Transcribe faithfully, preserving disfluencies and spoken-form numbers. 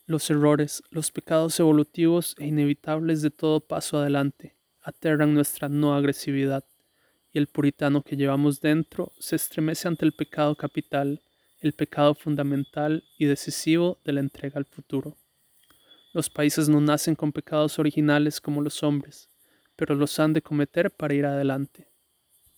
Los errores, los pecados evolutivos e inevitables de todo paso adelante, aterran nuestra no agresividad, y el puritano que llevamos dentro se estremece ante el pecado capital, el pecado fundamental y decisivo de la entrega al futuro. Los países no nacen con pecados originales como los hombres, pero los han de cometer para ir adelante.